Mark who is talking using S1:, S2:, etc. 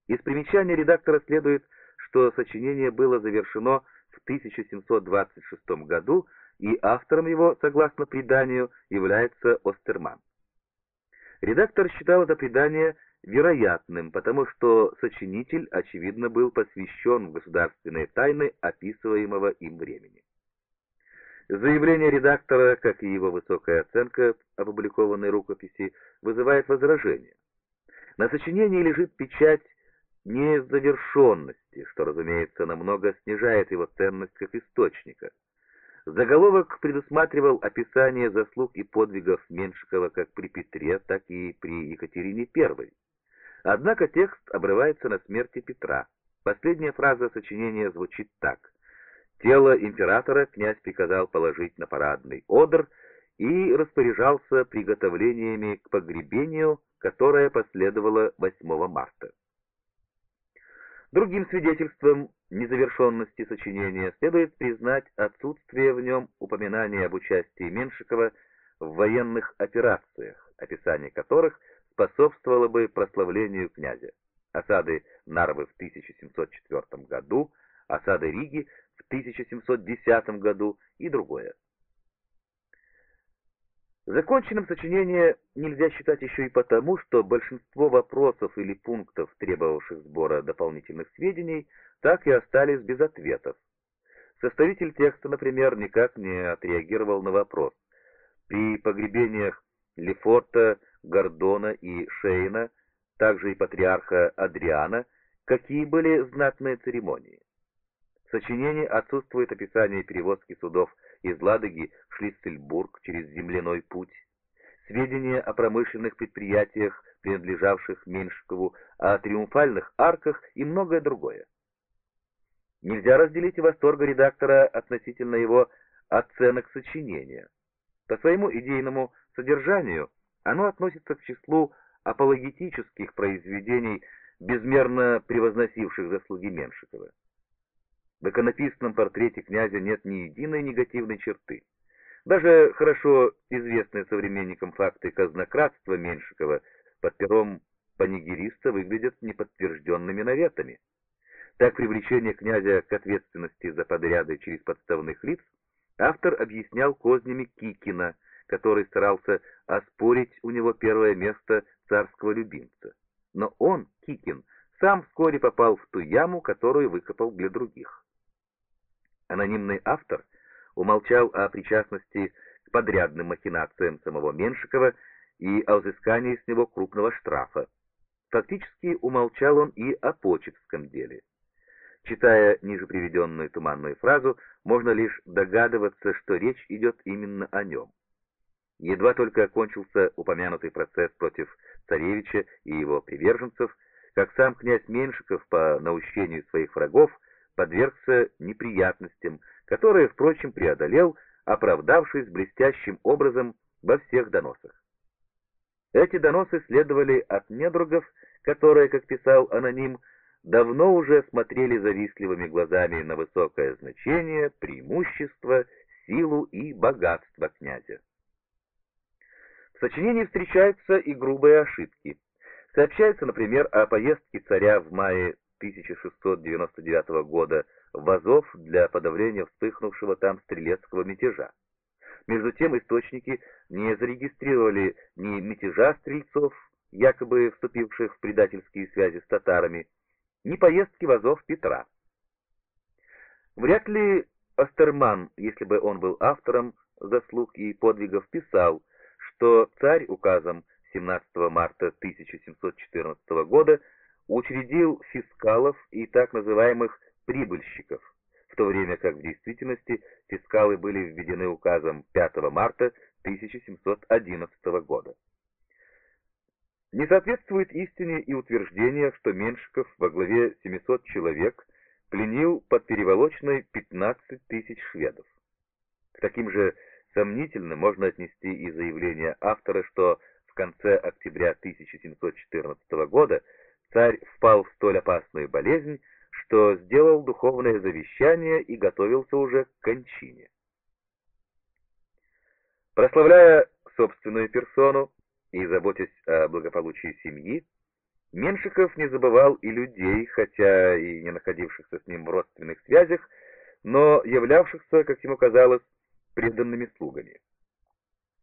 S1: Из примечания редактора следует, что сочинение было завершено в 1726 году, и автором его, согласно преданию, является Остерман. Редактор считал это предание вероятным, потому что сочинитель, очевидно, был посвящен в государственные тайны описываемого им времени. Заявление редактора, как и его высокая оценка опубликованной рукописи, вызывает возражение. На сочинении лежит печать незавершенности, что, разумеется, намного снижает его ценность как источника. Заголовок предусматривал описание заслуг и подвигов Меншикова как при Петре, так и при Екатерине I. Однако текст обрывается на смерти Петра. Последняя фраза сочинения звучит так: «Тело императора князь приказал положить на парадный одр и распоряжался приготовлениями к погребению, которое последовало 8 марта». Другим свидетельством незавершенности сочинения следует признать отсутствие в нем упоминания об участии Меншикова в военных операциях, описание которых способствовало бы прославлению князя. Осады Нарвы в 1704 году, осады Риги в 1710 году и другое. Законченным сочинение нельзя считать еще и потому, что большинство вопросов или пунктов, требовавших сбора дополнительных сведений, так и остались без ответов. Составитель текста, например, никак не отреагировал на вопрос: при погребениях Лефорта, Гордона и Шейна, также и патриарха Адриана, какие были знатные церемонии? В сочинении отсутствует описание перевозки судов из Ладоги в Шлиссельбург через земляной путь, сведения о промышленных предприятиях, принадлежавших Меншикову, о триумфальных арках и многое другое. Нельзя разделить и восторга редактора относительно его оценок сочинения. По своему идейному содержанию оно относится к числу апологетических произведений, безмерно превозносивших заслуги Меншикова. В иконописном портрете князя нет ни единой негативной черты. Даже хорошо известные современникам факты казнократства Меншикова под пером панигериста выглядят неподтвержденными наветами. Так, привлечение князя к ответственности за подряды через подставных лиц автор объяснял кознями Кикина, который старался оспорить у него первое место царского любимца. Но он, Кикин, сам вскоре попал в ту яму, которую выкопал для других. Анонимный автор умолчал о причастности к подрядным махинациям самого Меншикова и о взыскании с него крупного штрафа. Фактически умолчал он и о почтовском деле. Читая ниже приведенную туманную фразу, можно лишь догадываться, что речь идет именно о нем. Едва только окончился упомянутый процесс против царевича и его приверженцев, как сам князь Меншиков по наущению своих врагов подвергся неприятностям, которые, впрочем, преодолел, оправдавшись блестящим образом во всех доносах. Эти доносы следовали от недругов, которые, как писал аноним, давно уже смотрели завистливыми глазами на высокое значение, преимущество, силу и богатство князя. В сочинении встречаются и грубые ошибки. Сообщается, например, о поездке царя в мае 1699 года в Азов для подавления вспыхнувшего там стрелецкого мятежа. Между тем источники не зарегистрировали ни мятежа стрельцов, якобы вступивших в предательские связи с татарами, ни поездки в Азов Петра. Вряд ли Остерман, если бы он был автором заслуг и подвигов, писал, что царь указом 17 марта 1714 года учредил фискалов и так называемых прибыльщиков, в то время как в действительности фискалы были введены указом 5 марта 1711 года. Не соответствует истине и утверждение, что Меншиков во главе 700 человек пленил под Переволочной 15 тысяч шведов. К таким же сомнительным можно отнести и заявление автора, что в конце октября 1714 года царь впал в столь опасную болезнь, что сделал духовное завещание и готовился уже к кончине. Прославляя собственную персону и заботясь о благополучии семьи, Меншиков не забывал и людей, хотя и не находившихся с ним в родственных связях, но являвшихся, как ему казалось, преданными слугами.